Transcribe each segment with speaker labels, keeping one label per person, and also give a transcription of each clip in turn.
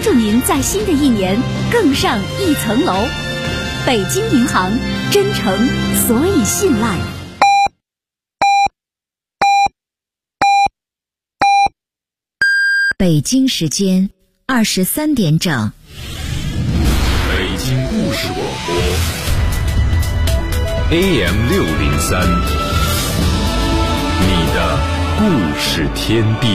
Speaker 1: 祝您在新的一年更上一层楼。北京银行，真诚所以信赖。
Speaker 2: 北京时间23点整。
Speaker 3: 北京故事广播 AM603，你的故事天地。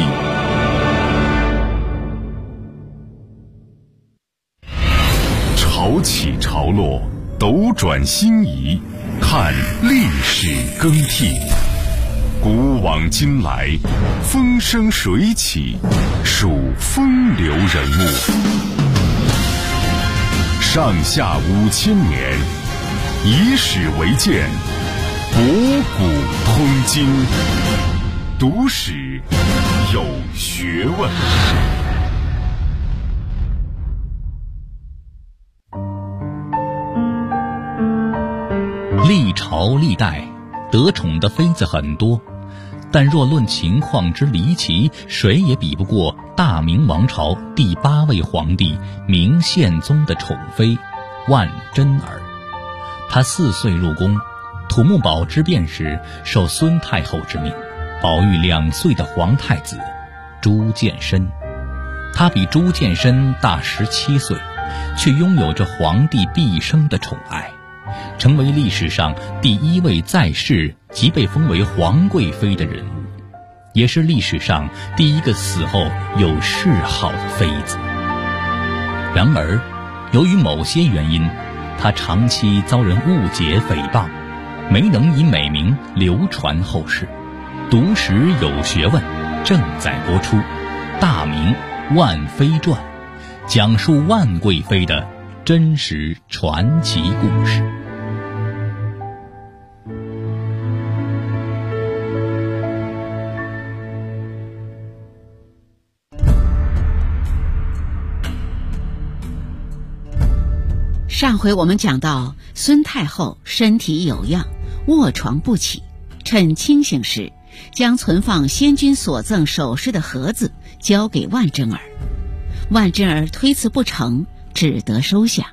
Speaker 3: 潮起潮落，斗转星移，看历史更替。古往今来，风生水起，数风流人物。上下5000年，以史为鉴，博古通今，读史有学问。
Speaker 4: 历朝历代得宠的妃子很多，但若论情况之离奇，谁也比不过大明王朝第8位皇帝明宪宗的宠妃万贞儿。她4岁入宫，土木堡之变时受孙太后之命，保育2岁的皇太子朱见深。他比朱见深大17岁，却拥有着皇帝毕生的宠爱，成为历史上第1位在世即被封为皇贵妃的人物，也是历史上第1个死后有谥号的妃子。然而，由于某些原因，她长期遭人误解诽谤，没能以美名流传后世。读史有学问正在播出《大明万妃传》，讲述万贵妃的真实传奇故事。
Speaker 5: 上回我们讲到，孙太后身体有恙，卧床不起，趁清醒时，将存放先君所赠首饰的盒子交给万贞儿。万贞儿推辞不成，只得收下。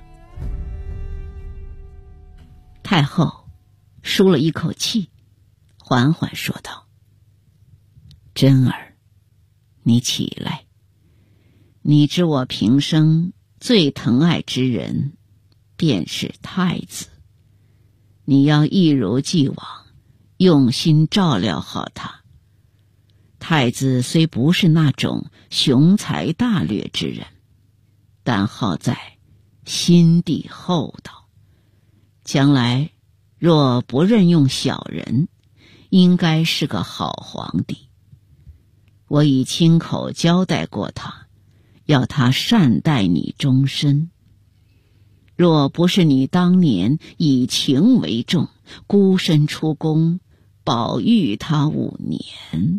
Speaker 5: 太后舒了一口气，缓缓说道：“贞儿，你起来。你知我平生最疼爱之人便是太子，你要一如既往用心照料好他。太子虽不是那种雄才大略之人，但好在心地厚道，将来若不任用小人，应该是个好皇帝。我已亲口交代过他，要他善待你终身。若不是你当年以情为重，孤身出宫，保育他5年。”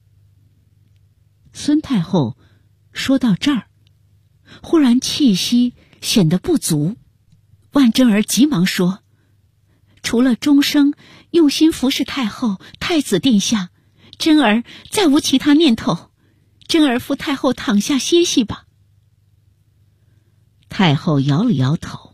Speaker 5: 孙太后说到这儿，忽然气息显得不足。万贞儿急忙说：“除了终生用心服侍太后、太子殿下，贞儿再无其他念头。贞儿扶太后躺下歇息吧。”太后摇了摇头：“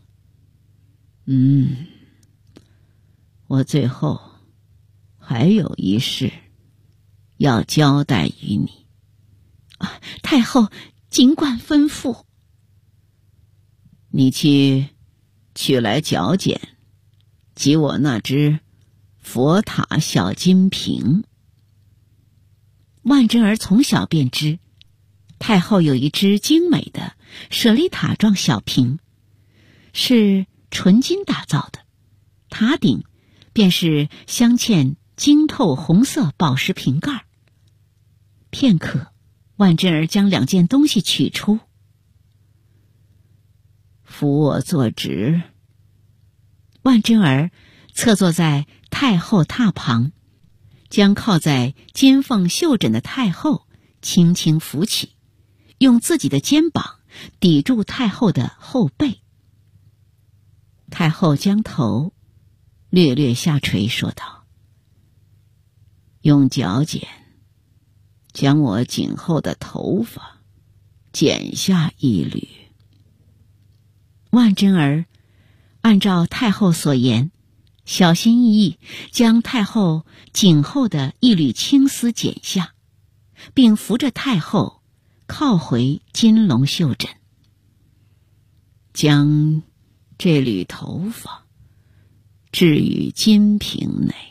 Speaker 5: 我最后还有一事要交代于你。”太后尽管吩咐。你去取来角简，及我那只佛塔小金瓶。万贞儿从小便知，太后有一只精美的舍利塔状小瓶，是纯金打造的，塔顶便是镶嵌晶透红色宝石瓶盖。片刻，万贞儿将2件东西取出。扶我坐直。万贞儿侧坐在太后榻旁，将靠在金凤绣枕的太后轻轻扶起，用自己的肩膀抵住太后的后背。太后将头略略下垂，说道：“用角剪将我颈后的头发剪下一缕。万贞儿按照太后所言，小心翼翼将太后颈后的一缕青丝剪下，并扶着太后靠回金龙绣枕，将这缕头发置于金瓶内。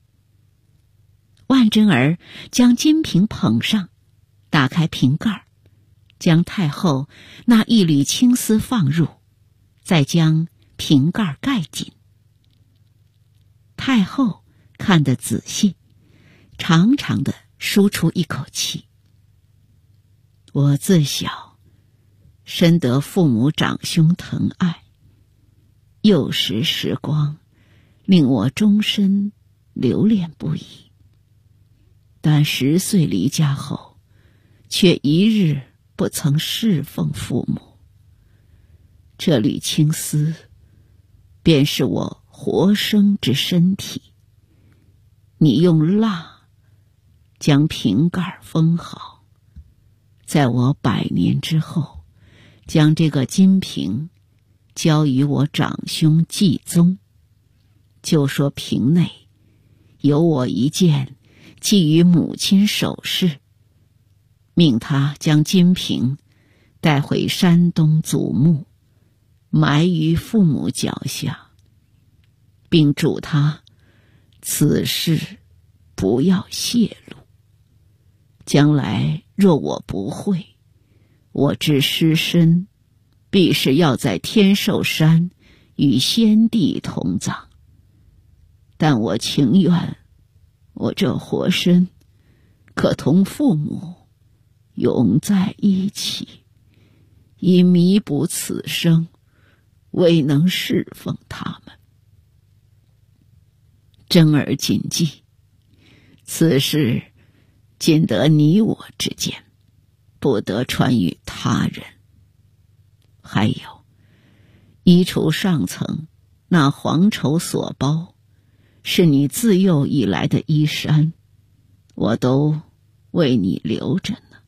Speaker 5: 万贞儿将金瓶捧上，打开瓶盖，将太后那一缕青丝放入，再将瓶盖盖紧。太后看得仔细，长长的舒出一口气。我自小深得父母长兄疼爱，幼时时光令我终身留恋不已。但10岁离家后，却一日不曾侍奉父母。这缕青丝，便是我活生之身体。你用蜡将瓶盖封好，在我100年之后，将这个金瓶交与我长兄继宗，就说瓶内有我一件寄于母亲首饰，命他将金瓶带回山东祖墓，埋于父母脚下，并嘱他此事不要泄露。将来若我不会，我之尸身必是要在天寿山与先帝同葬。但我情愿我这活身可同父母永在一起，以弥补此生未能侍奉他们。贞儿谨记，此事仅得你我之间，不得传与他人。还有，衣橱上层那黄绸所包，是你自幼以来的衣衫，我都为你留着呢。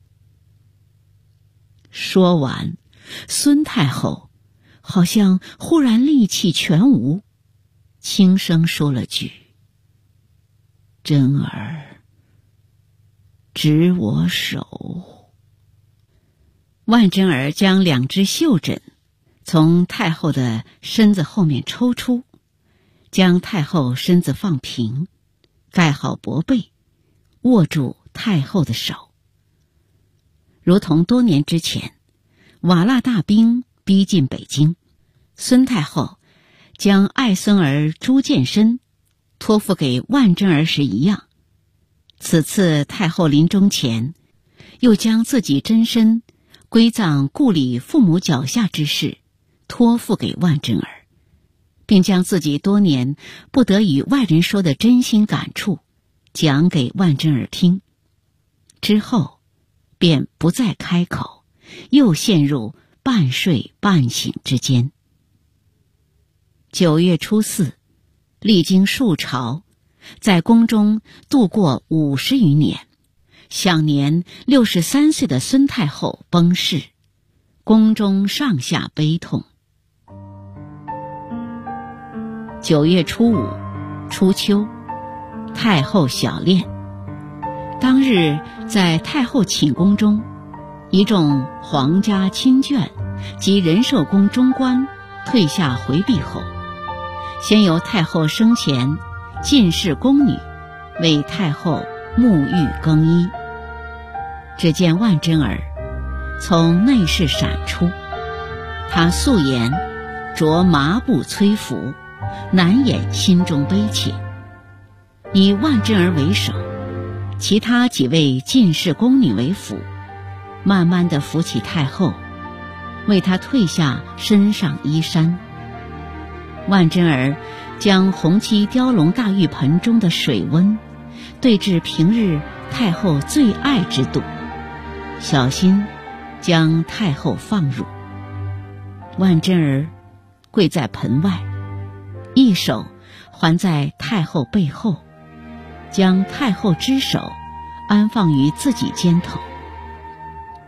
Speaker 5: 说完，孙太后好像忽然力气全无，轻声说了句：贞儿，执我手。万贞儿将2只绣枕从太后的身子后面抽出，将太后身子放平，盖好薄被，握住太后的手。如同多年之前，瓦剌大兵逼近北京，孙太后将爱孙儿朱见深托付给万贞儿时一样，此次太后临终前，又将自己真身归葬故里父母脚下之事托付给万贞儿，并将自己多年不得与外人说的真心感触讲给万贞儿听。之后便不再开口，又陷入半睡半醒之间。9月初4，历经数朝，在宫中度过50余年，享年63岁的孙太后崩逝，宫中上下悲痛。9月初5，初秋，太后小殓。当日在太后寝宫中，一众皇家亲眷及仁寿宫中官退下回避后，先由太后生前进士宫女为太后沐浴更衣。只见万贞儿从内室闪出，她素颜着麻布崔服，难掩心中悲切。以万贞儿为首，其他几位进士宫女为辅，慢慢地扶起太后，为她褪下身上衣衫。万贞儿将红漆雕龙大浴盆中的水温对至平日太后最爱之度，小心将太后放入。万贞儿跪在盆外，一手环在太后背后，将太后之手安放于自己肩头。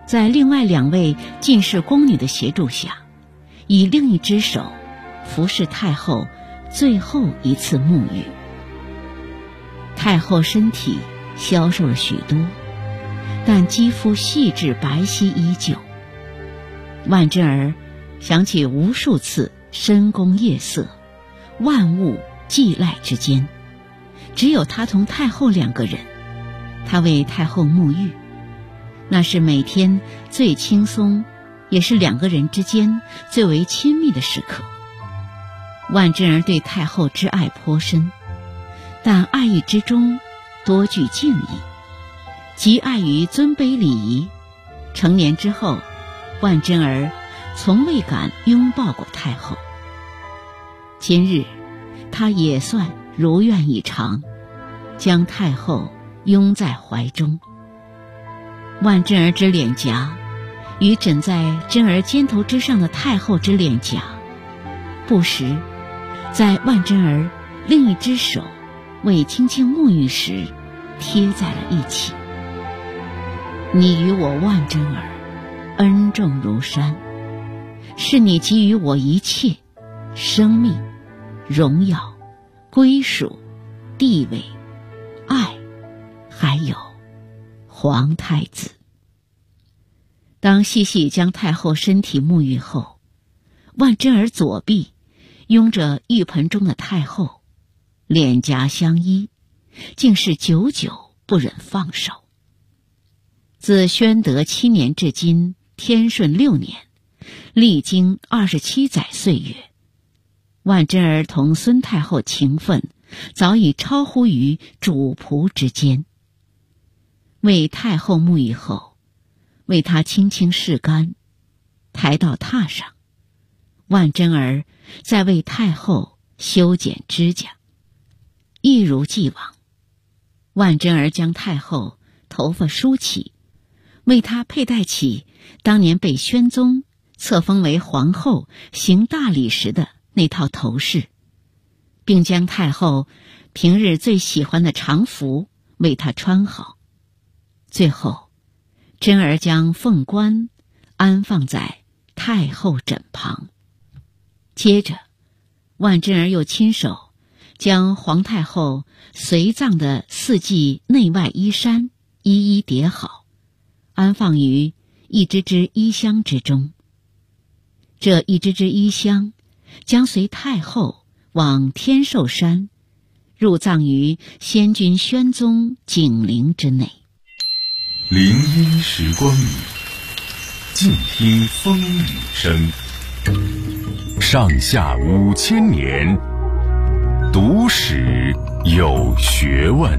Speaker 5: 在另外2位进士宫女的协助下，以另一只手服侍太后最后一次沐浴。太后身体消瘦了许多，但肌肤细致白皙依旧。万贞儿想起无数次深宫夜色，万物寄赖之间，只有她同太后2个人。她为太后沐浴，那是每天最轻松，也是2个人之间最为亲密的时刻。万贞儿对太后之爱颇深，但爱意之中多具敬意，极爱于尊卑礼仪。成年之后，万贞儿从未敢拥抱过太后。今日她也算如愿以偿，将太后拥在怀中。万贞儿之脸颊与枕在贞儿肩头之上的太后之脸颊，不时在万贞儿另一只手为轻轻沐浴时贴在了一起。你与我万贞儿恩重如山，是你给予我一切生命、荣耀、归属、地位、爱，还有皇太子。当细细将太后身体沐浴后，万贞儿左臂拥着浴盆中的太后，脸颊相依，竟是久久不忍放手。自宣德7年至今天顺6年，历经27载岁月，万贞儿同孙太后情分早已超乎于主仆之间。为太后沐浴后，为她轻轻拭干，抬到榻上，万贞儿再为太后修剪指甲。一如既往，万贞儿将太后头发梳起，为她佩戴起当年被宣宗册封为皇后行大礼时的那套头饰，并将太后平日最喜欢的长服为她穿好。最后，贞儿将凤冠安放在太后枕旁。接着，万贞儿又亲手将皇太后随葬的4季内外衣衫一一叠好，安放于一只只衣箱之中。这一只只衣箱将随太后往天寿山，入葬于先君宣宗景陵之内。
Speaker 3: 林荫时光里，静听风雨声。上下5000年，读史有学问。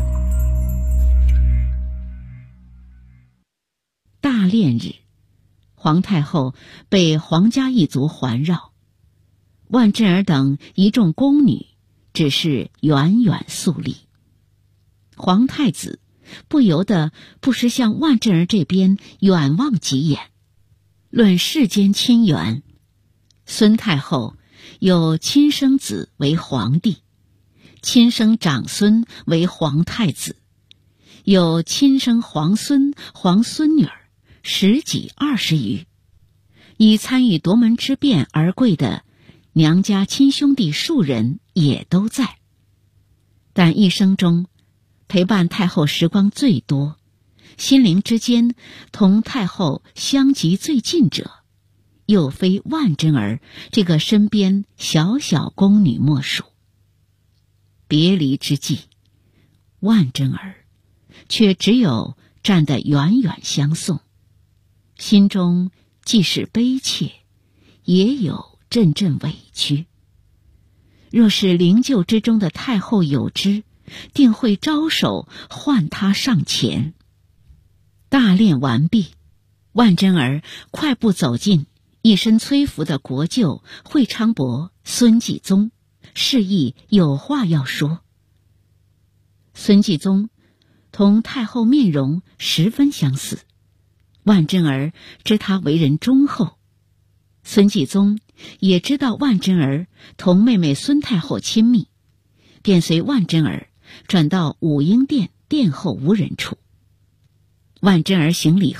Speaker 5: 大殓日，皇太后被皇家一族环绕，万贞儿等一众宫女只是远远肃立。皇太子不由得不时向万贞儿这边远望几眼。论世间亲缘，孙太后有亲生子为皇帝，亲生长孙为皇太子，有亲生皇孙、皇孙女儿10几20余。以参与夺门之变而贵的娘家亲兄弟数人也都在。但一生中陪伴太后时光最多，心灵之间同太后相及最近者，又非万贞儿这个身边小小宫女莫属。别离之际，万贞儿却只有站得远远相送，心中既是悲切，也有阵阵委屈。若是灵柩之中的太后有知，定会招手唤她上前。大殓完毕，万贞儿快步走进一身崔服的国舅会昌伯孙继宗，示意有话要说。孙继宗同太后面容十分相似，万贞儿知他为人忠厚，孙继宗也知道万贞儿同妹妹孙太后亲密，便随万贞儿转到武英殿殿后无人处。万贞儿行礼后，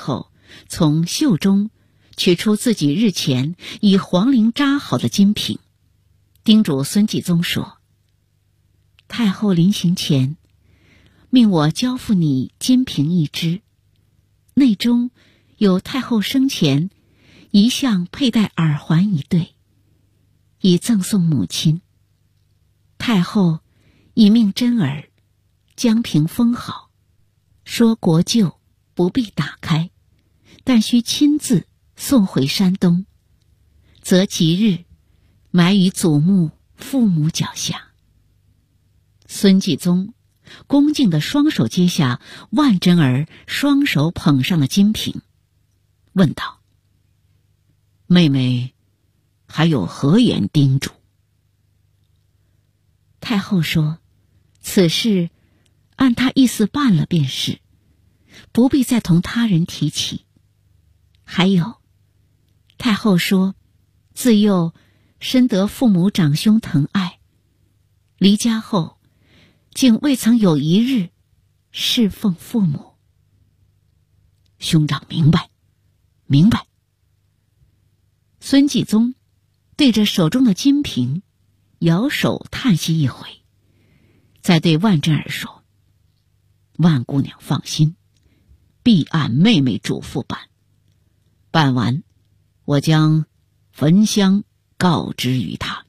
Speaker 5: 从袖中取出自己日前以黄绫扎好的金瓶，叮嘱孙继宗说：太后临行前命我交付你金瓶一只，内中有太后生前一向佩戴耳环一对，以赠送母亲。太后已命真儿将瓶封好，说国舅不必打开，但需亲自送回山东，择吉日埋于祖墓父母脚下。孙继宗恭敬地双手接下万真儿双手捧上的金瓶，问道：妹妹还有何言叮嘱？太后说：此事按她意思办了便是，不必再同他人提起。还有，太后说自幼深得父母长兄疼爱，离家后竟未曾有一日侍奉父母。兄长明白，明白。孙继宗对着手中的金瓶摇手叹息一回，再对万真儿说：万姑娘放心，必按妹妹嘱咐办。办完，我将焚香告知于她。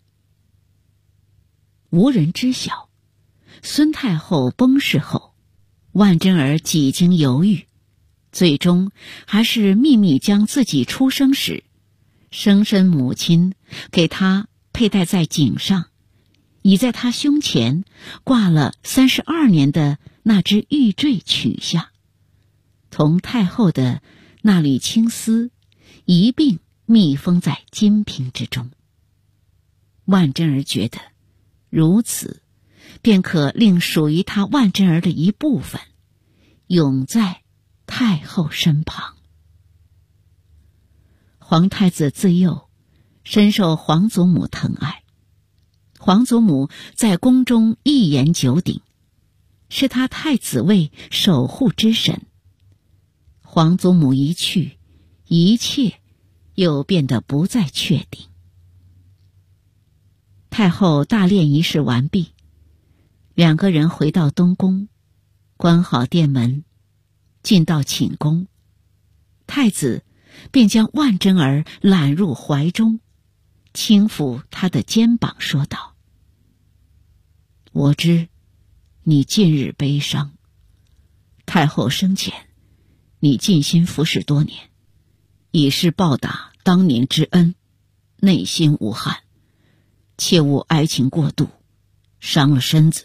Speaker 5: 无人知晓，孙太后崩逝后，万真儿几经犹豫，最终还是秘密将自己出生时生身母亲给她佩戴在颈上，已在她胸前挂了32年的那只玉坠取下，同太后的那缕青丝一并密封在金瓶之中。万真儿觉得如此便可令属于她万真儿的一部分永在太后身旁。皇太子自幼深受皇祖母疼爱，皇祖母在宫中一言九鼎，是他太子位守护之神。皇祖母一去，一切又变得不再确定。太后大殓仪式完毕，两个人回到东宫，关好殿门，进到寝宫，太子便将万真儿揽入怀中，轻抚她的肩膀，说道：我知你近日悲伤，太后生前你尽心服侍多年，以示报答当年之恩，内心无憾，切勿哀情过度，伤了身子。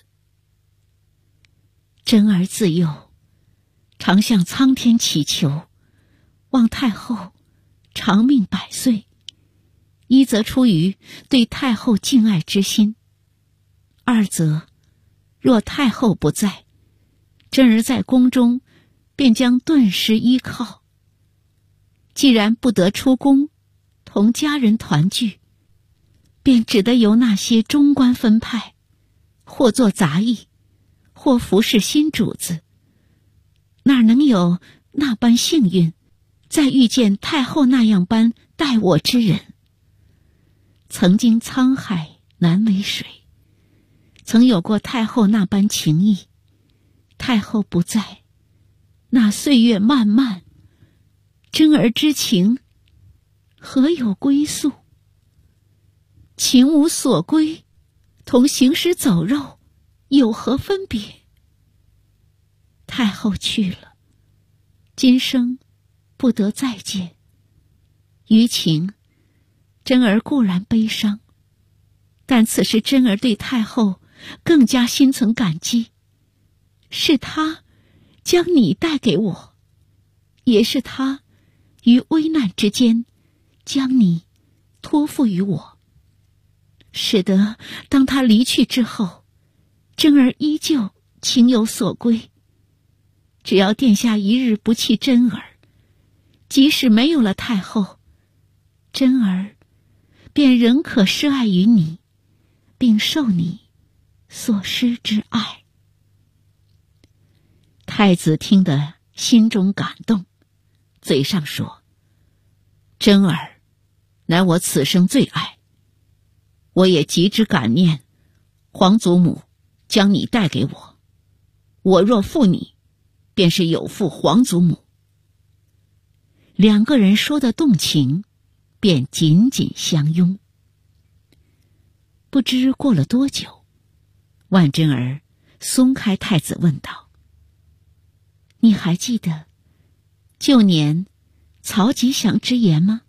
Speaker 5: 真儿自幼常向苍天祈求，望太后长命百岁，一则出于对太后敬爱之心，二则若太后不在，真儿在宫中便将顿时依靠。既然不得出宫同家人团聚，便只得由那些中官分派，或做杂役，或服侍新主子，哪能有那般幸运再遇见太后那样般待我之人。曾经沧海难为水，曾有过太后那般情谊，太后不在，那岁月漫漫，真儿之情何有归宿？情无所归，同行尸走肉有何分别？太后去了，今生不得再见。于情，真儿固然悲伤，但此时真儿对太后更加心存感激。是她将你带给我，也是她于危难之间将你托付于我，使得当她离去之后，真儿依旧情有所归。只要殿下一日不弃真儿，即使没有了太后，真儿便仍可施爱于你，并受你所施之爱。太子听得心中感动， 嘴上说：“真儿，乃我此生最爱。我也极之感念皇祖母将你带给我，我若负你，便是有负皇祖母。”两个人说的动情，便紧紧相拥。不知过了多久，万贞儿松开太子问道：“你还记得旧年曹吉祥之言吗？”“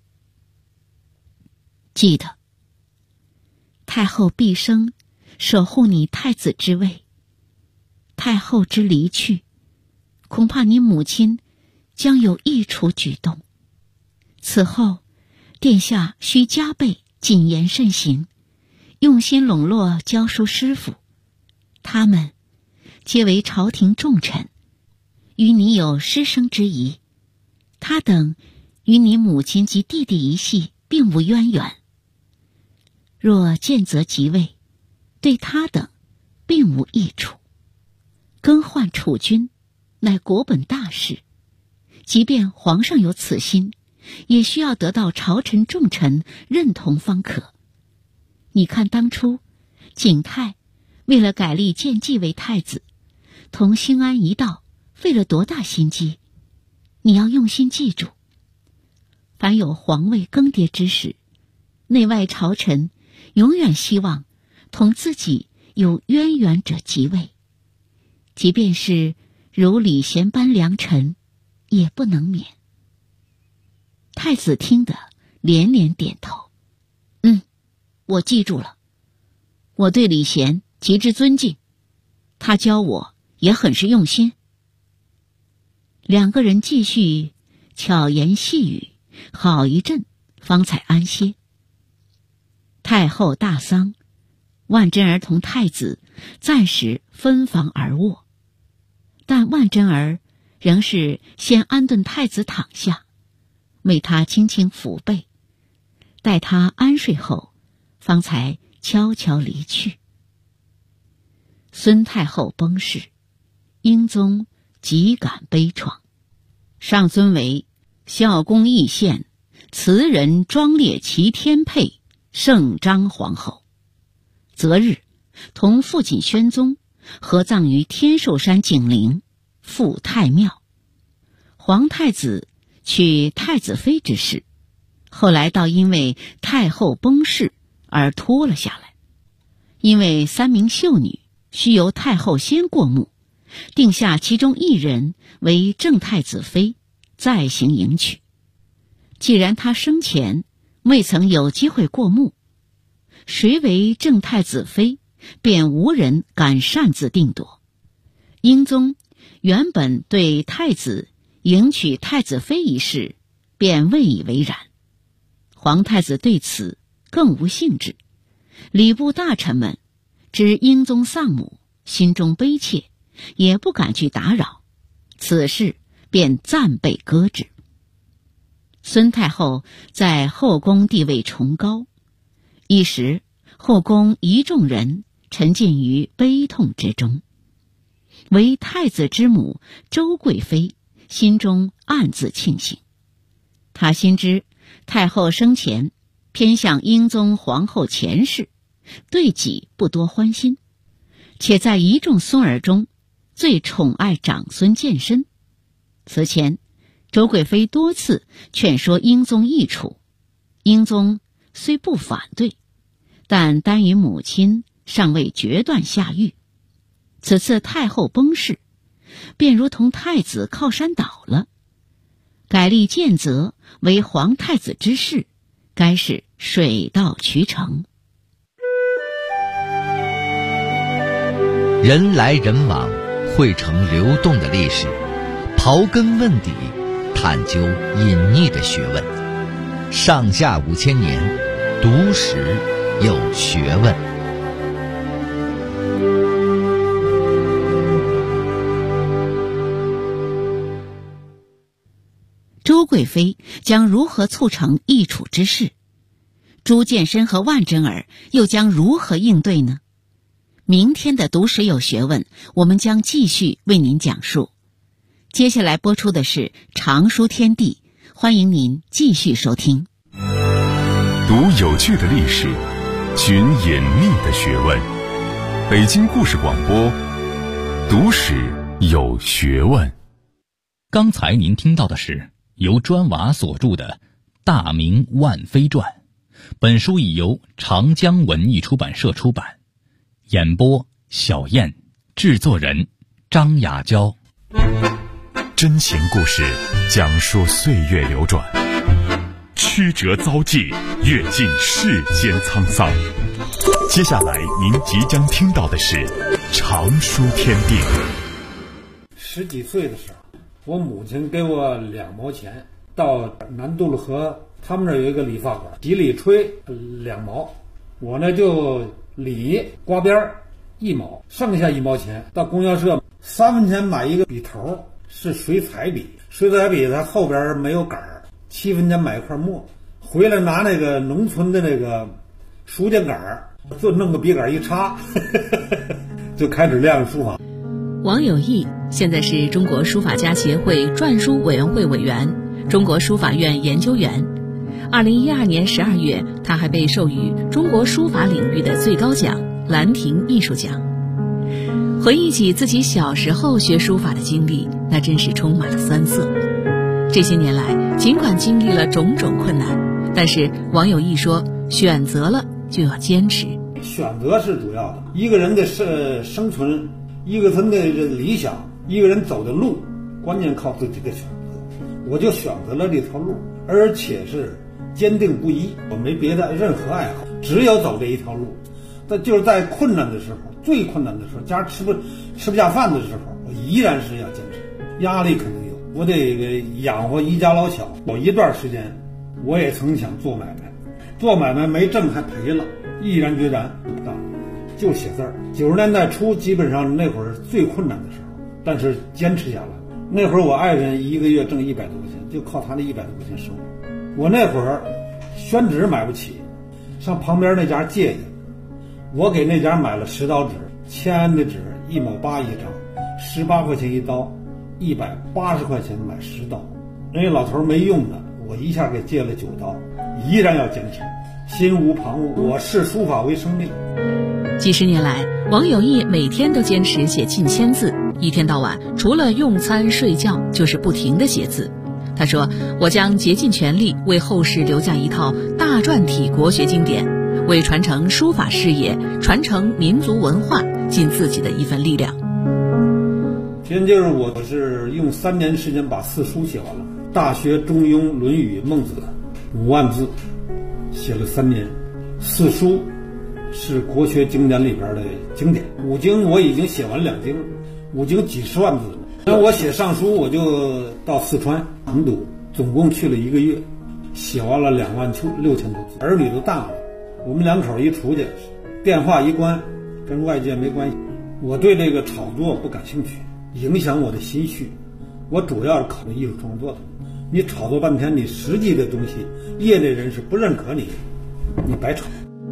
Speaker 5: 记得。太后毕生守护你太子之位，太后之离去，恐怕你母亲将有易处举动。此后殿下需加倍谨言慎行，用心笼络教书师傅，他们皆为朝廷重臣，与你有师生之谊。他等与你母亲及弟弟一系并无渊源，若见责即位，对他等并无益处。更换储君乃国本大事，即便皇上有此心，也需要得到朝臣重臣认同方可。你看当初景泰为了改立建济为太子，同兴安一道费了多大心机。你要用心记住，凡有皇位更迭之时，内外朝臣永远希望同自己有渊源者即位，即便是如礼贤班良臣，也不能免。太子听得连连点头：“我记住了。我对礼贤极之尊敬，他教我也很是用心。”两个人继续巧言细语，好一阵方才安歇。太后大丧，万贞儿同太子暂时分房而卧，但万贞儿仍是先安顿太子躺下，为他轻轻抚背，待他安睡后，方才悄悄离去。孙太后崩逝，英宗极感悲怆，上尊为孝恭义献，慈仁庄烈齐天配圣章皇后。择日同父亲宣宗合葬于天寿山景陵富太庙。皇太子娶太子妃之事，后来倒因为太后崩逝而拖了下来。因为3名秀女须由太后先过目，定下其中一人为正太子妃，再行迎娶。既然她生前未曾有机会过目，谁为正太子妃，便无人敢擅自定夺。英宗原本对太子迎娶太子妃一事便未以为然，皇太子对此更无兴致。礼部大臣们知英宗丧母，心中悲切，也不敢去打扰，此事便暂被搁置。孙太后在后宫地位崇高，一时后宫一众人沉浸于悲痛之中。为太子之母周贵妃心中暗自庆幸，她心知太后生前偏向英宗皇后前世，对己不多欢心，且在一众孙儿中最宠爱长孙健身。此前周贵妃多次劝说英宗议处，英宗虽不反对，但单于母亲尚未决断下狱。此次太后崩逝，便如同太子靠山倒了，改立建泽为皇太子之事，该是水到渠成。
Speaker 6: 人来人往，汇成流动的历史，刨根问底，探究隐匿的学问。上下5000年，读史有学问。
Speaker 5: 周贵妃将如何促成议处之事？朱见深和万贞儿又将如何应对呢？明天的读史有学问，我们将继续为您讲述。接下来播出的是《常书天地》 欢迎您继续收听。
Speaker 3: 读有趣的历史，寻隐秘的学问。北京故事广播，读史有学问。
Speaker 4: 刚才您听到的是由砖瓦所著的《大明万妃传》，本书已由长江文艺出版社出版。演播小燕，制作人张雅娇。
Speaker 3: 真情故事讲述岁月流转，曲折遭际，阅尽世间沧桑。接下来您即将听到的是常书天地。
Speaker 7: 10几岁的时候，我母亲给我2毛钱，到南渡了河，他们那有一个理发馆，几里吹2毛，我呢就理刮边1毛，剩下1毛钱到供销社3分钱买一个笔头，是水彩笔，水彩笔它后边没有杆儿，7分钱买一块墨，回来拿那个农村的那个书架杆儿，就弄个笔杆一插就开始练书法。
Speaker 8: 王有义现在是中国书法家协会篆书委员会委员、中国书法院研究员。2012年12月，他还被授予中国书法领域的最高奖兰亭艺术奖。回忆起自己小时候学书法的经历，那真是充满了酸涩。这些年来，尽管经历了种种困难，但是王有义说，选择了就要坚持。
Speaker 7: 选择是主要的，一个人的生存，一个人的理想，一个人走的路，关键靠自己的选择。我就选择了这条路，而且是坚定不移，我没别的任何爱好，只有走这一条路。但就是在困难的时候，最困难的时候，家吃不下饭的时候，我依然是要坚持。压力肯定有，我得养活一家老小。有一段时间，我也曾想做买卖，做买卖没挣还赔了，毅然决然不干，就写字儿。90年代初，基本上那会儿最困难的时候，但是坚持下来。那会儿我爱人一个月挣100多块钱，就靠他那100多块钱收入。我那会儿宣纸买不起，上旁边那家借去。我给那家买了10刀纸，签的纸1毛8一张，18块钱一刀，180块钱买10刀。人家老头没用的，我一下给借了9刀，依然要坚持，心无旁骛。我视书法为生命。
Speaker 8: 几十年来，王有义每天都坚持写近1000字，一天到晚除了用餐睡觉，就是不停地写字。他说：“我将竭尽全力为后世留下一套大篆体国学经典，为传承书法事业、传承民族文化尽自己的一份力量。”
Speaker 7: 其实就是我是用3年时间把4书写完了，《大学》《中庸》《论语》《孟子》5万字，写了3年。4书是国学经典里边的经典，5经我已经写完2经，5经几十万字。那我写上书，我就到四川成都，总共去了1个月，写完了26000多字。儿女都大了，我们2口一出去，电话一关，跟外界没关系。我对这个炒作不感兴趣，影响我的心绪。我主要是考虑艺术创作的。你炒作半天，你实际的东西，业内人士不认可你，你白炒。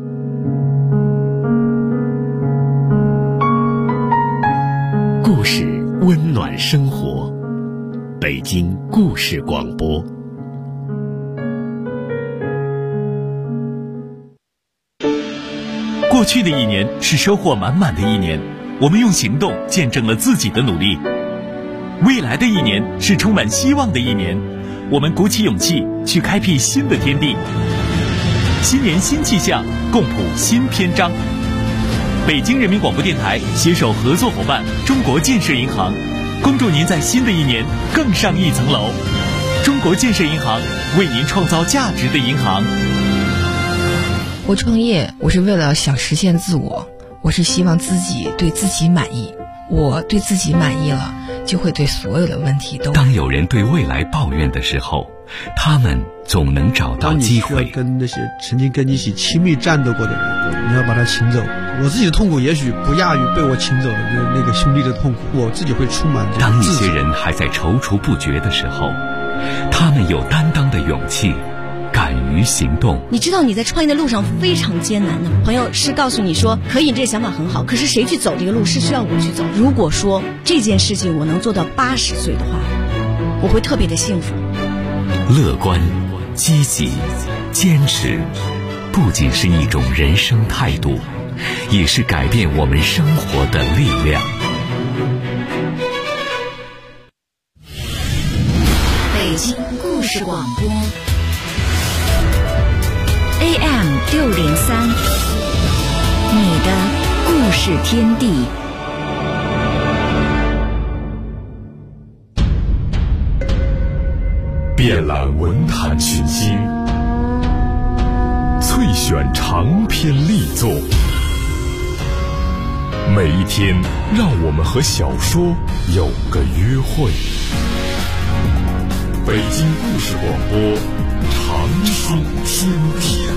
Speaker 9: 故事温暖生活，北京故事广播。
Speaker 10: 过去的1年是收获满满的1年，我们用行动见证了自己的努力。未来的1年是充满希望的1年，我们鼓起勇气去开辟新的天地。新年新气象，共谱新篇章。北京人民广播电台携手合作伙伴中国建设银行，恭祝您在新的1年更上一层楼。中国建设银行，为您创造价值的银行。
Speaker 11: 我创业，我是为了想实现自我，我是希望自己对自己满意。我对自己满意了，就会对所有的问题都。
Speaker 9: 当有人对未来抱怨的时候，他们总能找到机会。
Speaker 12: 当你需要跟那些曾经跟你一起亲密战斗过的人，你要把他请走。我自己的痛苦也许不亚于被我请走的那个兄弟的痛苦，我自己会充满这种
Speaker 9: 当一些人还在踌躇不决的时候，他们有担当的勇气，敢于行动。
Speaker 13: 你知道你在创业的路上非常艰难的，朋友是告诉你说可以，这个想法很好，可是谁去走这个路是需要我去走。如果说这件事情我能做到80岁的话，我会特别的幸福。
Speaker 9: 乐观、积极、坚持，不仅是一种人生态度，也是改变我们生活的力量。
Speaker 2: 北京故事广播 AM603，你的故事天地。
Speaker 3: 遍览文坛群星，萃选长篇力作，每一天让我们和小说有个约会。北京故事广播，长春天地。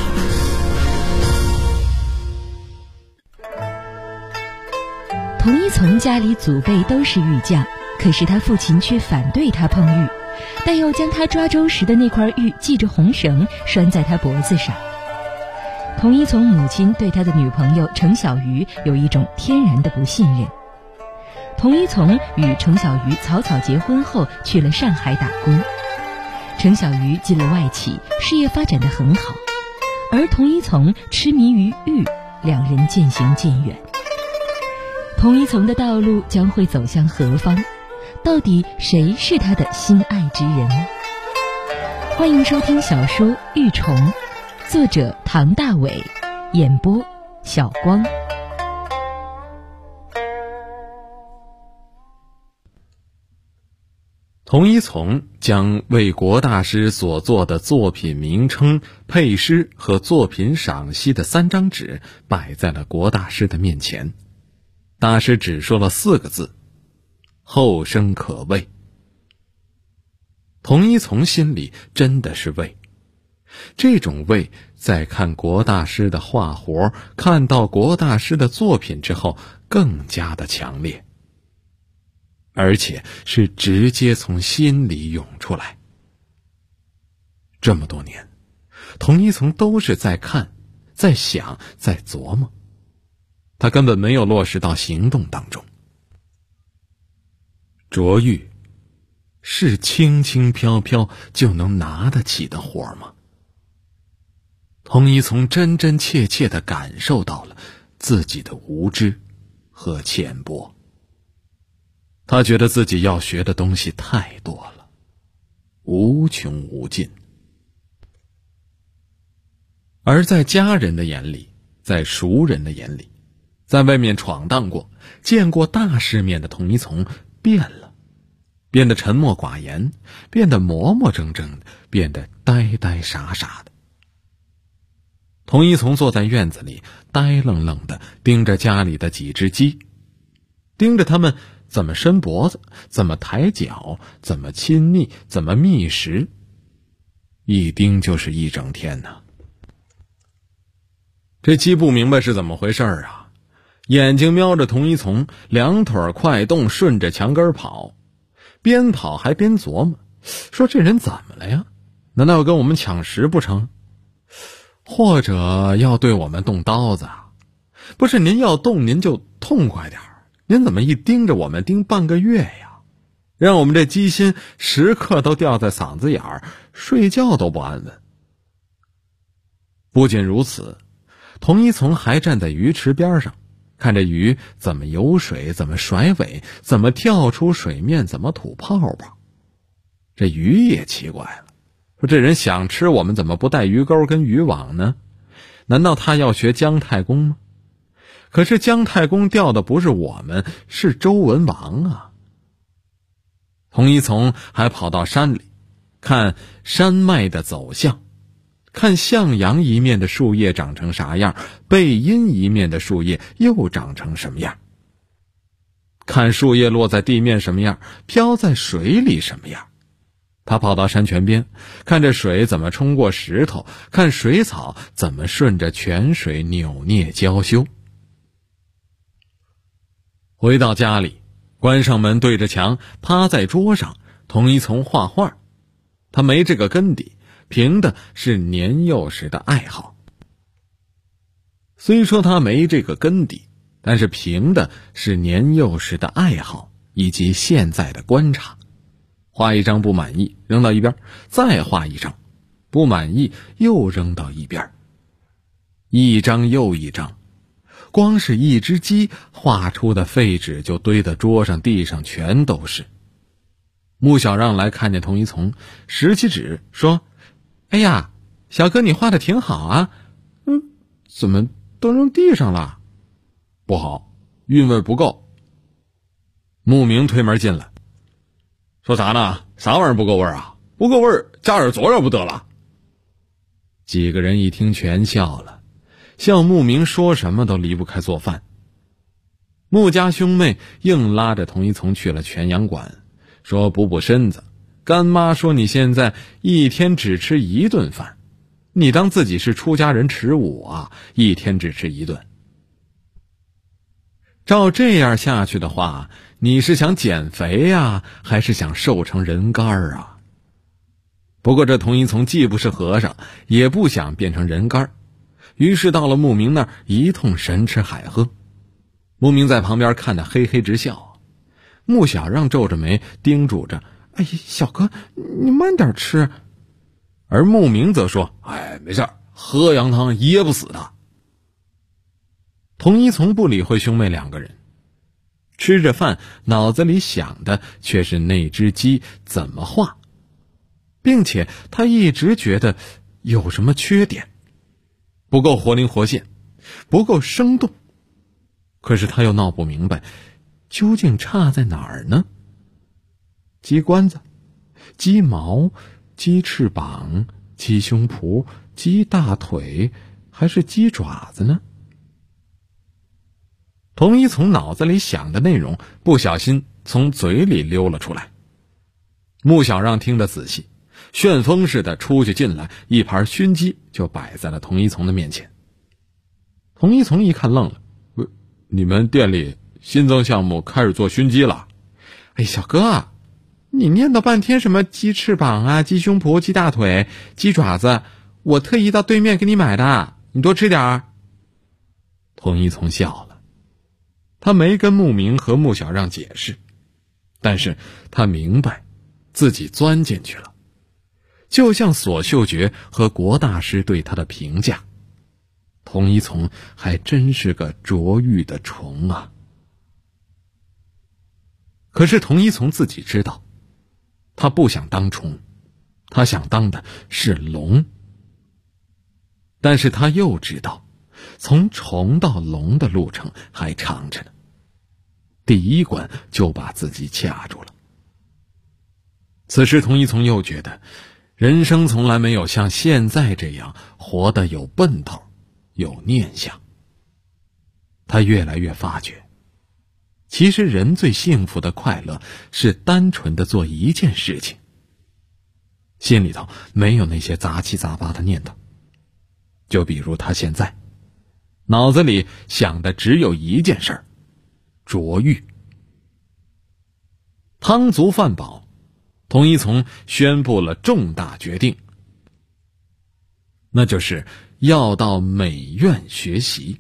Speaker 14: 童一从家里祖辈都是玉匠，可是他父亲却反对他碰玉，但又将他抓周时的那块玉系着红绳拴在他脖子上。童一从母亲对他的女朋友程小鱼有一种天然的不信任。童一从与程小鱼草草结婚后去了上海打工，程小鱼进了外企，事业发展得很好，而童一从痴迷于玉，两人渐行渐远。童一从的道路将会走向何方？到底谁是他的心爱之人？欢迎收听小说《玉虫》，作者唐大伟，演播小光。
Speaker 15: 童一从将为国大师所作的作品名称、配诗和作品赏析的3张纸摆在了国大师的面前。大师只说了4个字：后生可畏。童一从心里真的是畏，这种畏在看国大师的画活，看到国大师的作品之后更加的强烈，而且是直接从心里涌出来。这么多年，童一从都是在看，在想，在琢磨，他根本没有落实到行动当中。琢玉是轻轻飘飘就能拿得起的活吗？童一从真真切切地感受到了自己的无知和浅薄。他觉得自己要学的东西太多了，无穷无尽。而在家人的眼里，在熟人的眼里，在外面闯荡过、见过大世面的童一从变了，变得沉默寡言，变得磨磨怔怔的，变得呆呆傻傻的。童一从坐在院子里，呆愣愣的盯着家里的几只鸡，盯着他们怎么伸脖子，怎么抬脚，怎么亲昵，怎么觅食，一盯就是一整天呢。这鸡不明白是怎么回事啊，眼睛瞄着童一从，两腿快动，顺着墙根跑，边跑还边琢磨，说这人怎么了呀？难道要跟我们抢食不成？或者要对我们动刀子啊？不是，您要动您就痛快点，您怎么一盯着我们盯半个月呀？让我们这鸡心时刻都吊在嗓子眼儿，睡觉都不安稳。不仅如此，童一从还站在鱼池边上，看着鱼怎么游水，怎么甩尾，怎么跳出水面，怎么吐泡泡。这鱼也奇怪了，说这人想吃我们怎么不带鱼钩跟渔网呢？难道他要学姜太公吗？可是姜太公钓的不是我们，是周文王啊。童一从还跑到山里，看山脉的走向，看向阳一面的树叶长成啥样，背阴一面的树叶又长成什么样，看树叶落在地面什么样，飘在水里什么样。他跑到山泉边，看着水怎么冲过石头，看水草怎么顺着泉水扭捏娇羞。回到家里，关上门，对着墙，趴在桌上，童一从画画。他没这个根底，凭的是年幼时的爱好。虽说他没这个根底，但是凭的是年幼时的爱好以及现在的观察。 画一张不满意扔到一边，再画一张不满意又扔到一边，一张又一张，光是一只鸡画出的废纸就堆得桌上地上全都是。穆小让来看见童一从，拾起纸说：哎呀，小哥你画的挺好啊，怎么都扔地上了？不好，韵味不够。穆明推门进来，说啥呢？啥玩意儿不够味啊？不够味儿加点佐料不得了。几个人一听全笑了，笑穆明说什么都离不开做饭。穆家兄妹硬拉着童一从去了全羊馆，说补身子。干妈说你现在一天只吃一顿饭，你当自己是出家人持午啊，一天只吃一顿。照这样下去的话，你是想减肥啊，还是想瘦成人干啊？不过这童一从既不是和尚，也不想变成人干，于是到了穆明那儿一通神吃海喝。穆明在旁边看得嘿嘿直笑，穆小让皱着眉叮嘱着：哎，小哥你慢点吃。而穆明则说：哎，没事，喝羊汤噎不死的。童一从不理会兄妹两个人，吃着饭，脑子里想的却是那只鸡怎么画，并且他一直觉得有什么缺点，不够活灵活现，不够生动。可是他又闹不明白，究竟差在哪儿呢？鸡冠子、鸡毛、鸡翅膀、鸡胸脯、鸡大腿，还是鸡爪子呢？童一从脑子里想的内容不小心从嘴里溜了出来。穆小让听得仔细，旋风似的出去进来，一盘熏鸡就摆在了童一从的面前。童一从一看愣了，你们店里新增项目开始做熏鸡了？哎，小哥，你念叨半天什么鸡翅膀啊、鸡胸脯、鸡大腿、鸡爪子，我特意到对面给你买的，你多吃点儿。童一从笑了，他没跟穆明和穆小让解释，但是他明白自己钻进去了，就像索秀觉和国大师对他的评价，童一从还真是个琢玉的虫啊。可是童一从自己知道，他不想当虫，他想当的是龙。但是他又知道，从虫到龙的路程还长着呢，第一关就把自己卡住了。此时童一从又觉得，人生从来没有像现在这样活得有奔头，有念想。他越来越发觉，其实人最幸福的快乐是单纯的做一件事情，心里头没有那些杂七杂八的念头。就比如他现在脑子里想的只有一件事儿，琢玉。汤足饭饱，童一从宣布了重大决定，那就是要到美院学习。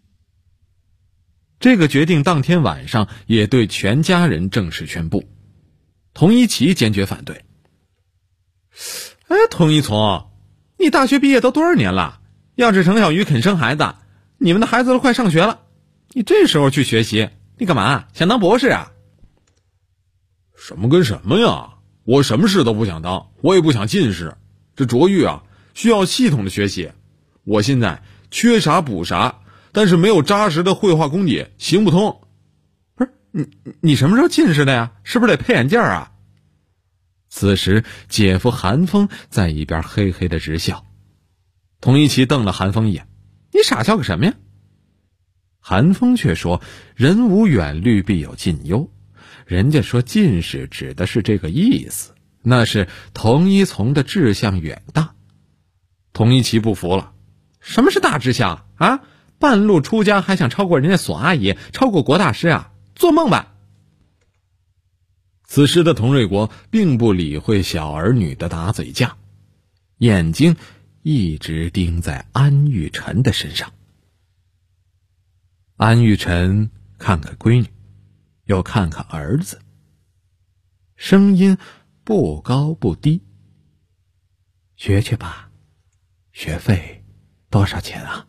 Speaker 15: 这个决定当天晚上也对全家人正式宣布，童一奇坚决反对。哎，童一从，你大学毕业都多少年了？要是程小鱼肯生孩子，你们的孩子都快上学了，你这时候去学习，你干嘛？想当博士啊？什么跟什么呀？我什么事都不想当，我也不想进士。这琢玉啊，需要系统的学习。我现在缺啥补啥，但是没有扎实的绘画功底，行不通。不是你什么时候进士的呀？是不是得配眼镜啊？此时姐夫韩风在一边嘿嘿的直笑。童一奇瞪了韩风一眼，你傻笑个什么呀？韩风却说，人无远虑必有近忧，人家说进士指的是这个意思，那是童一从的志向远大。童一奇不服了，什么是大志向啊？半路出家还想超过人家索阿姨，超过国大师啊？做梦吧！此时的童瑞国并不理会小儿女的打嘴架，眼睛一直盯在安玉宸的身上。安玉宸看看闺女，又看看儿子，声音不高不低。学去吧，学费多少钱啊？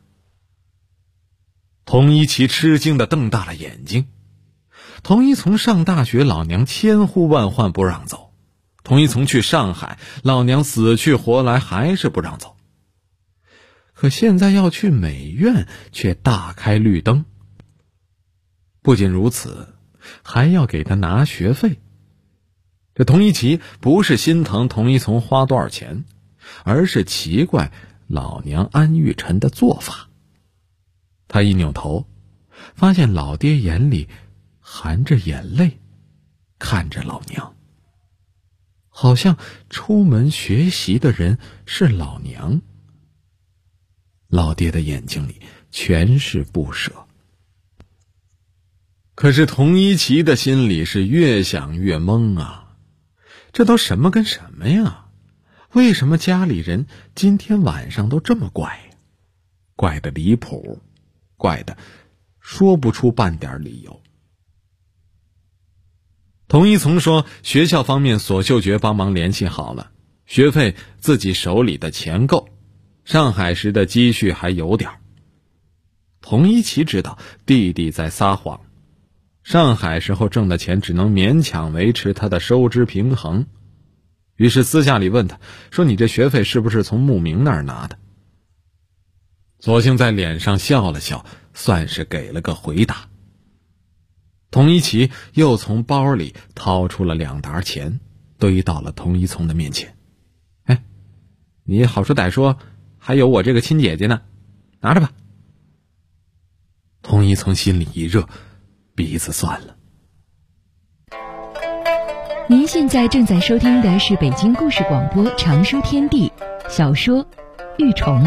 Speaker 15: 童一奇吃惊地瞪大了眼睛。童一从上大学，老娘千呼万唤不让走；童一从去上海，老娘死去活来还是不让走。可现在要去美院，却大开绿灯。不仅如此，还要给他拿学费。这童一奇不是心疼童一从花多少钱，而是奇怪老娘安玉晨的做法。他一扭头，发现老爹眼里含着眼泪看着老娘，好像出门学习的人是老娘。老爹的眼睛里全是不舍。可是童一奇的心里是越想越懵啊，这都什么跟什么呀？为什么家里人今天晚上都这么怪呀？怪得离谱，怪得说不出半点理由。童一从说学校方面索秀觉帮忙联系好了，学费自己手里的钱够，上海时的积蓄还有点。童一奇知道弟弟在撒谎，上海时候挣的钱只能勉强维持他的收支平衡，于是私下里问他说：“你这学费是不是从慕名那儿拿的？”索性在脸上笑了笑，算是给了个回答。童一奇又从包里掏出了2沓钱，堆到了童一从的面前。哎，你好说歹说，还有我这个亲姐姐呢，拿着吧。童一从心里一热，鼻子酸了。
Speaker 14: 您现在正在收听的是北京故事广播长说天地小说《玉虫》。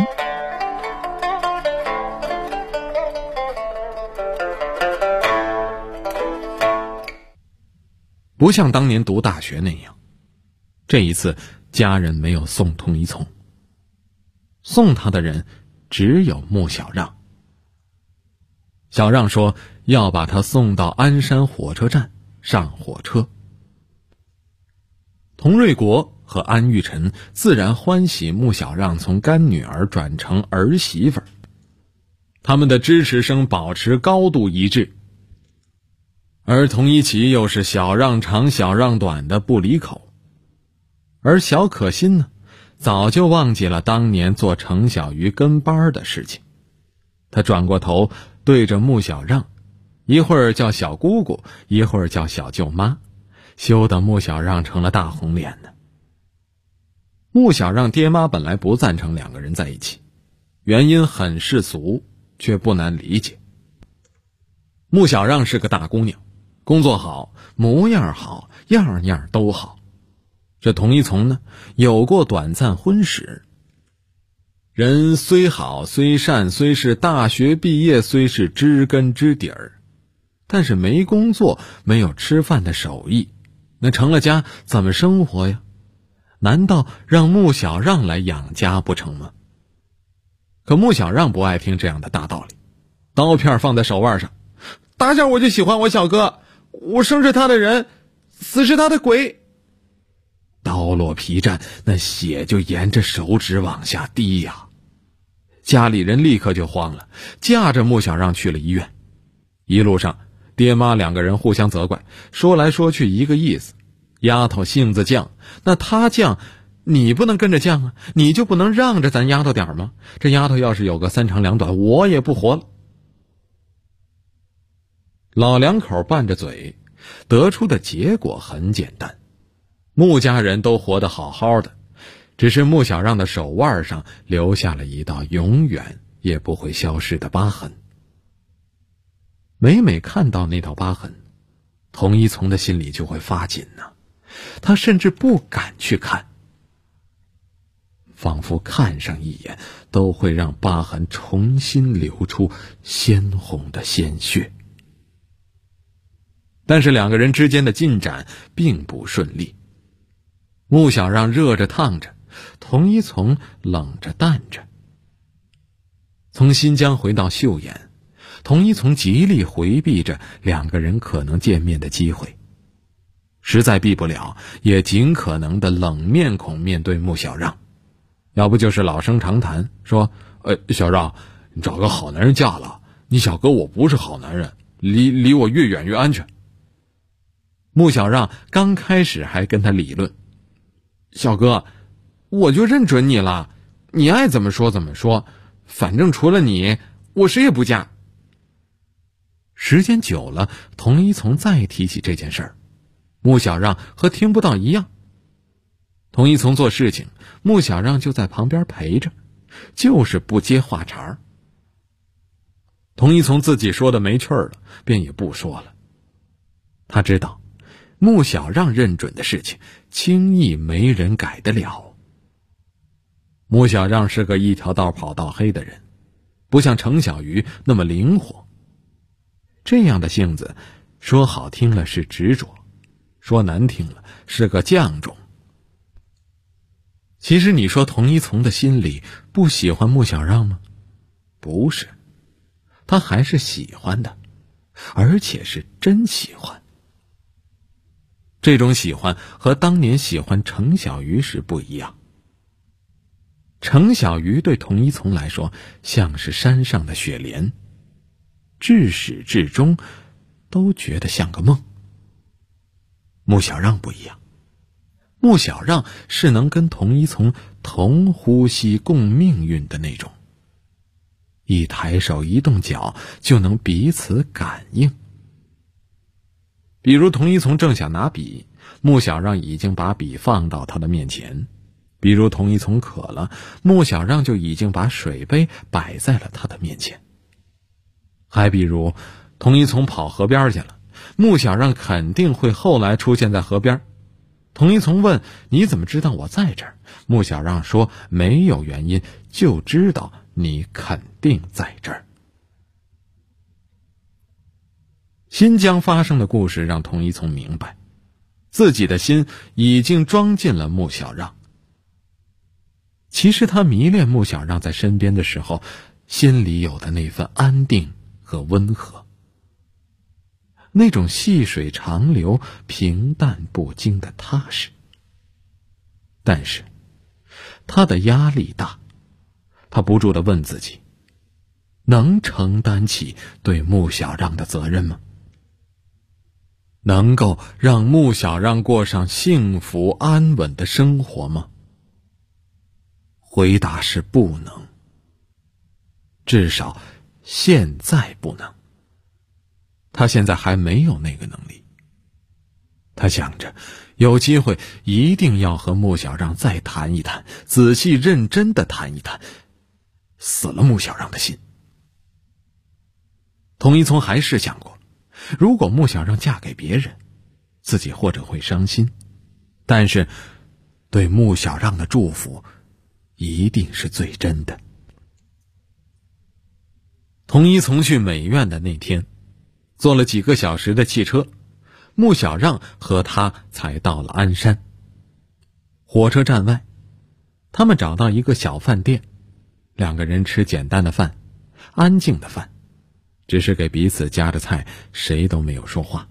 Speaker 15: 不像当年读大学那样，这一次家人没有送童一从，送他的人只有穆小让。小让说要把他送到鞍山火车站上火车。童瑞国和安玉晨自然欢喜穆小让从干女儿转成儿媳妇儿，他们的支持声保持高度一致。而童一奇又是小让长小让短的不离口，而小可心呢，早就忘记了当年做程小鱼跟班的事情。他转过头对着穆小让，一会儿叫小姑姑，一会儿叫小舅妈，羞得穆小让成了大红脸呢。穆小让爹妈本来不赞成2个人在一起，原因很世俗，却不难理解。穆小让是个大姑娘，工作好，模样好，样样都好。这童一从呢，有过短暂婚史。人虽好虽善，虽是大学毕业，虽是知根知底儿，但是没工作，没有吃饭的手艺，那成了家怎么生活呀？难道让穆小让来养家不成吗？可穆小让不爱听这样的大道理，刀片放在手腕上，打小我就喜欢我小哥，我生是他的人，死是他的鬼。刀落皮绽，那血就沿着手指往下滴呀。家里人立刻就慌了，架着穆小让去了医院。一路上爹妈2个人互相责怪，说来说去一个意思，丫头性子犟，那她犟你不能跟着犟啊，你就不能让着咱丫头点吗？这丫头要是有个3长2短，我也不活了。老2口拌着嘴，得出的结果很简单，穆家人都活得好好的，只是穆小让的手腕上留下了一道永远也不会消失的疤痕。每每看到那道疤痕，童一从的心里就会发紧呢，他甚至不敢去看，仿佛看上一眼都会让疤痕重新流出鲜红的鲜血。但是2个人之间的进展并不顺利，穆小让热着烫着，童一从冷着淡着。从新疆回到岫岩，童一从极力回避着2个人可能见面的机会， 实在避不了，也尽可能的冷面孔面对穆小让，要不就是老生常谈，说小让，你找个好男人嫁了，你小哥我不是好男人，离我越远越安全。穆小让刚开始还跟他理论，小哥，我就认准你了，你爱怎么说怎么说，反正除了你我谁也不嫁。时间久了，童一从再提起这件事儿，穆小让和听不到一样。童一从做事情，穆小让就在旁边陪着，就是不接话茬儿。童一从自己说的没趣儿了，便也不说了。他知道穆小让认准的事情轻易没人改得了。穆小让是个一条道跑到黑的人，不像程小鱼那么灵活。这样的性子，说好听了是执着，说难听了是个犟种。其实你说童一从的心里不喜欢穆小让吗？不是，他还是喜欢的，而且是真喜欢。这种喜欢和当年喜欢程小鱼时不一样。程小鱼对童一从来说像是山上的雪莲，至始至终都觉得像个梦。穆小让不一样，穆小让是能跟童一从同呼吸共命运的那种，一抬手一动脚就能彼此感应。比如童一从正想拿笔，穆小让已经把笔放到他的面前；比如童一从渴了，穆小让就已经把水杯摆在了他的面前。还比如童一从跑河边去了，穆小让肯定会后来出现在河边。童一从问，你怎么知道我在这儿？穆小让说，没有原因，就知道你肯定在这儿。新疆发生的故事让童一从明白，自己的心已经装进了穆小让。其实他迷恋穆小让在身边的时候，心里有的那份安定和温和，那种细水长流、平淡不惊的踏实。但是他的压力大，他不住地问自己，能承担起对穆小让的责任吗？能够让穆小让过上幸福安稳的生活吗？回答是不能，至少现在不能。他现在还没有那个能力。他想着有机会一定要和穆小让再谈一谈，仔细认真地谈一谈，死了穆小让的心。童一从还是想过，如果穆小让嫁给别人，自己或者会伤心，但是对穆小让的祝福一定是最真的。童一从去美院的那天，坐了几个小时的汽车，穆小让和他才到了鞍山。火车站外，他们找到一个小饭店，两个人吃简单的饭，安静的饭，只是给彼此夹着菜，谁都没有说话。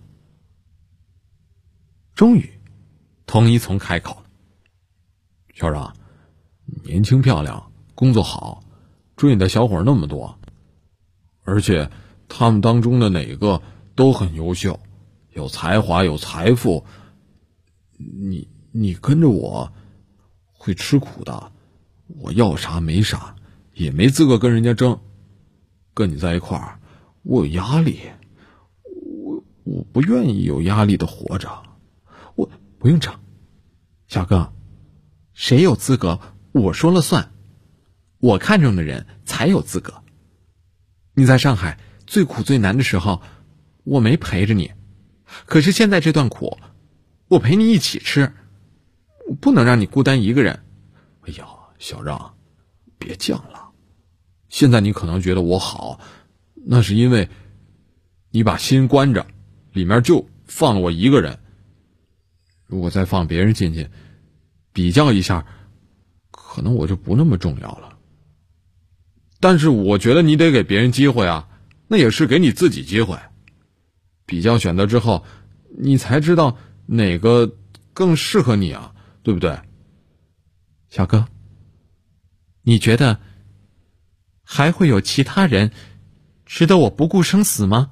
Speaker 15: 终于童一从开口了，小让，年轻漂亮，工作好，追你的小伙那么多，而且他们当中的哪个都很优秀，有才华有财富，你跟着我会吃苦的，我要啥没啥，也没资格跟人家争，跟你在一块儿我有压力，我不愿意有压力的活着。我不用争，小哥，谁有资格我说了算，我看中的人才有资格。你在上海最苦最难的时候，我没陪着你，可是现在这段苦，我陪你一起吃，我不能让你孤单一个人。哎呀，小让，别犟了，现在你可能觉得我好，那是因为你把心关着，里面就放了我一个人。如果再放别人进去，比较一下，可能我就不那么重要了。但是我觉得你得给别人机会啊，那也是给你自己机会。比较选择之后，你才知道哪个更适合你啊，对不对？
Speaker 16: 小哥，你觉得还会有其他人值得我不顾生死吗？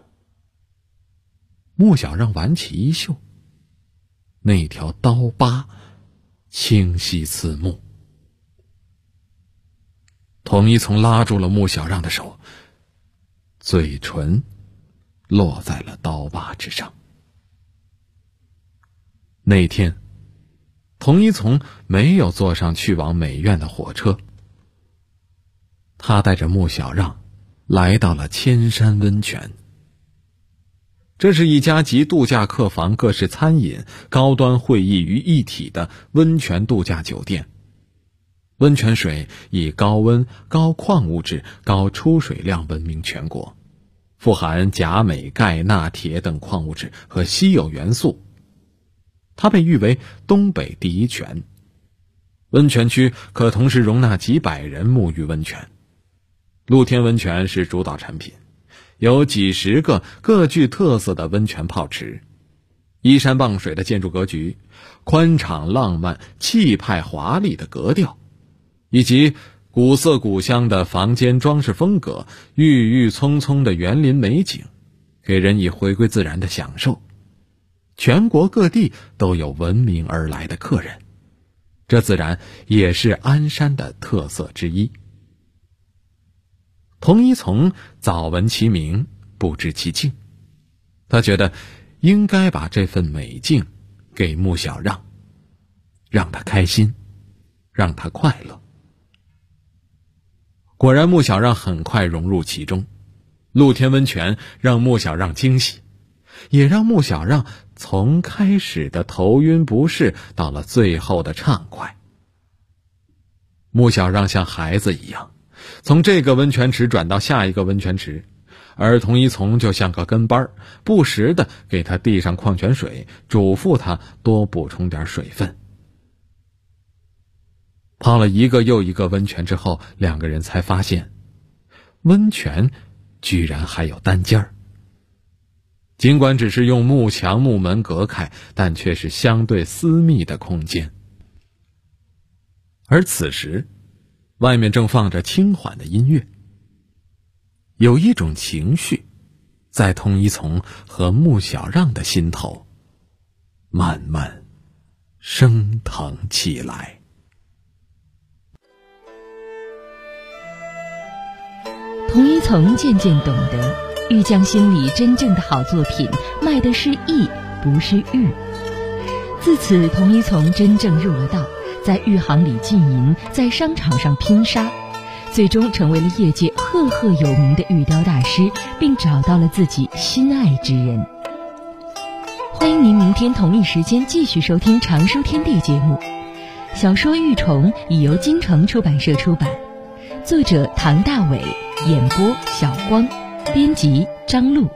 Speaker 15: 穆小让挽起衣袖，那条刀疤清晰刺目。童一从拉住了穆小让的手，嘴唇落在了刀疤之上。那天童一从没有坐上去往美院的火车，他带着穆小让来到了千山温泉。这是一家集度假客房、各式餐饮、高端会议于一体的温泉度假酒店。温泉水以高温、高矿物质、高出水量闻名全国，富含钾、镁、钙、钠、铁等矿物质和稀有元素。它被誉为东北第一泉。温泉区可同时容纳几百人沐浴温泉。露天温泉是主导产品，有几十个各具特色的温泉泡池，依山傍水的建筑格局，宽敞浪漫、气派华丽的格调，以及古色古香的房间装饰风格、郁郁葱葱的园林美景，给人以回归自然的享受。全国各地都有闻名而来的客人，这自然也是鞍山的特色之一。童一从早闻其名，不知其境，他觉得应该把这份美境给穆小让，让他开心，让他快乐。果然穆小让很快融入其中，露天温泉让穆小让惊喜，也让穆小让从开始的头晕不适到了最后的畅快。穆小让像孩子一样，从这个温泉池转到下一个温泉池，而童一从就像个跟班，不时地给他递上矿泉水，嘱咐他多补充点水分。泡了一个又一个温泉之后，两个人才发现，温泉居然还有单间儿。尽管只是用木墙木门隔开，但却是相对私密的空间。而此时外面正放着轻缓的音乐，有一种情绪在童一从和穆小让的心头慢慢升腾起来。
Speaker 14: 童一从渐渐懂得，玉匠心里真正的好作品卖的是艺，不是玉。自此童一从真正入了道，在玉行里经营，在商场上拼杀，最终成为了业界赫赫有名的玉雕大师，并找到了自己心爱之人。欢迎您明天同一时间继续收听常书天地节目。小说《玉虫》已由京城出版社出版，作者唐大伟，演播小光，编辑张璐。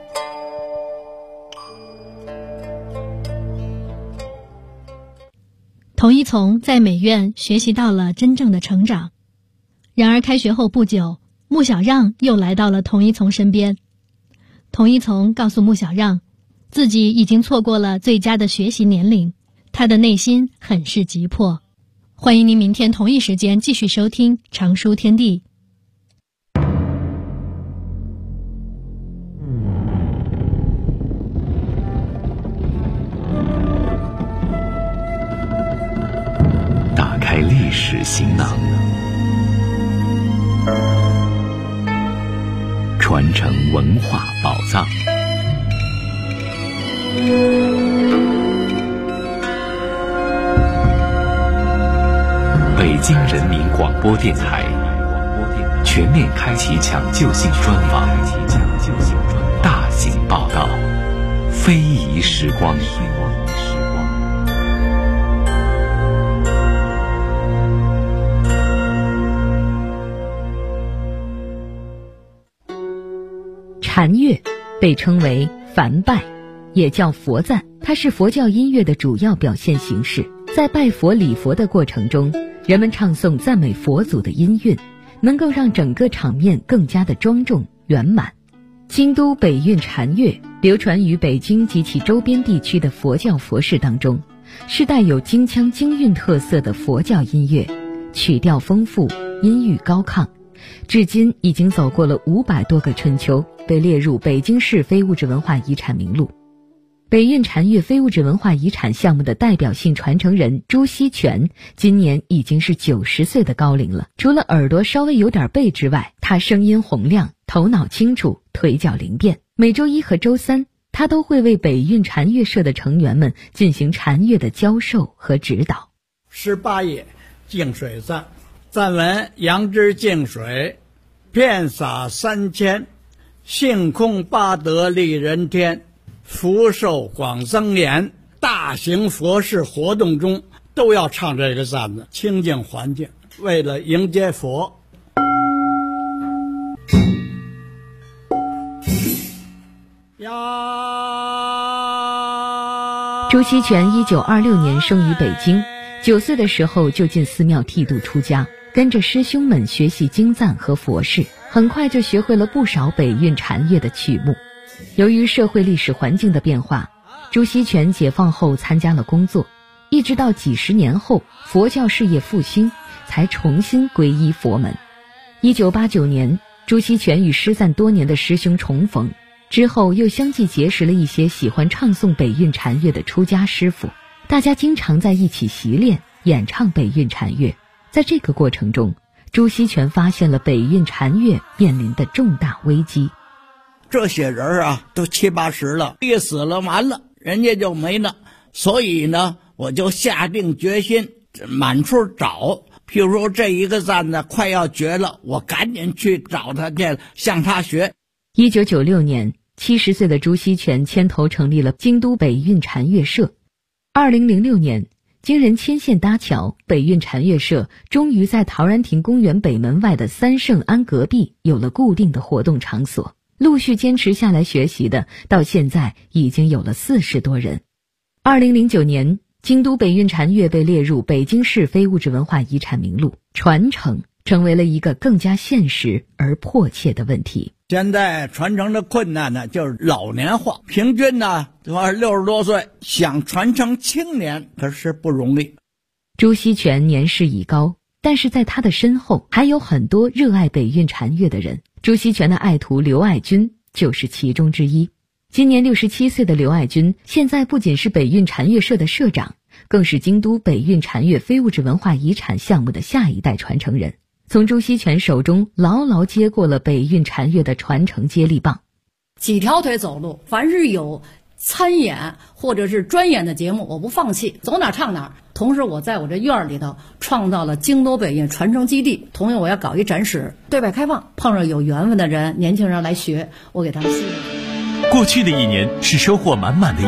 Speaker 17: 童一从在美院学习到了真正的成长，然而开学后不久，穆小让又来到了童一从身边。童一从告诉穆小让，自己已经错过了最佳的学习年龄，他的内心很是急迫。欢迎您明天同一时间继续收听常书天地。
Speaker 9: 打开历史行囊，传承文化宝藏。北京人民广播电台全面开启抢救性专访，大型报道，非遗时光。
Speaker 14: 禅乐被称为梵拜，也叫佛赞，它是佛教音乐的主要表现形式。在拜佛礼佛的过程中，人们唱诵赞美佛祖的音韵，能够让整个场面更加的庄重圆满。京都北运禅乐流传于北京及其周边地区的佛教佛事当中，是带有京腔京韵特色的佛教音乐，曲调丰富，音域高亢，至今已经走过了500多个春秋，被列入北京市非物质文化遗产名录。北韵禅乐非物质文化遗产项目的代表性传承人朱锡全今年已经是90岁的高龄了。除了耳朵稍微有点背之外，他声音洪亮，头脑清楚，腿脚灵便。每周一和周三，他都会为北韵禅乐社的成员们进行禅乐的教授和指导。
Speaker 18: 18页净水赞，赞文：杨枝净水，遍洒3000，性空八德利人天，福寿广增延。大型佛事活动中都要唱这个赞子，清净环境，为了迎接佛。
Speaker 14: 朱锡全1926年生于北京，9岁的时候就进寺庙剃度出家，跟着师兄们学习经赞和佛事，很快就学会了不少北韵禅乐的曲目。由于社会历史环境的变化，朱锡全解放后参加了工作，一直到几十年后佛教事业复兴，才重新皈依佛门。1989年，朱锡全与失散多年的师兄重逢，之后又相继结识了一些喜欢唱诵北韵禅乐的出家师傅，大家经常在一起习练演唱北韵禅乐。在这个过程中，朱锡全发现了北韵禅乐面临的重大危机。
Speaker 18: 这些人啊都70、80了，一死了完了，人家就没了。所以呢，我就下定决心满处找，譬如说这一个赞呢快要绝了，我赶紧去找他去，向他学。
Speaker 14: 1996年，70岁的朱锡全牵头成立了京都北韵禅乐社。2006年，经人牵线搭桥，北韵禅乐社终于在陶然亭公园北门外的三圣庵隔壁有了固定的活动场所。陆续坚持下来学习的，到现在已经有了40多人。2009年，京都北韵禅乐被列入北京市非物质文化遗产名录，传承成为了一个更加现实而迫切的问题。
Speaker 18: 现在传承的困难呢，就是老年化，平均呢60多岁，想传承青年可是不容易。
Speaker 14: 朱锡全年事已高，但是在他的身后还有很多热爱北韵禅乐的人。朱锡全的爱徒刘爱军就是其中之一。今年67岁的刘爱军，现在不仅是北韵禅乐社的社长，更是京都北韵禅乐非物质文化遗产项目的下一代传承人，从朱锡全手中牢牢接过了北韵禅乐的传承接力棒。
Speaker 19: 几条腿走路，凡是有参演或者是专演的节目，我不放弃，走哪唱哪。同时我在我这院里头创造了京都北韵传承基地，同样我要搞一展示，对外开放，碰上有缘分的人，年轻人来学，我给他们吸引。
Speaker 10: 过去的一年是收获满满的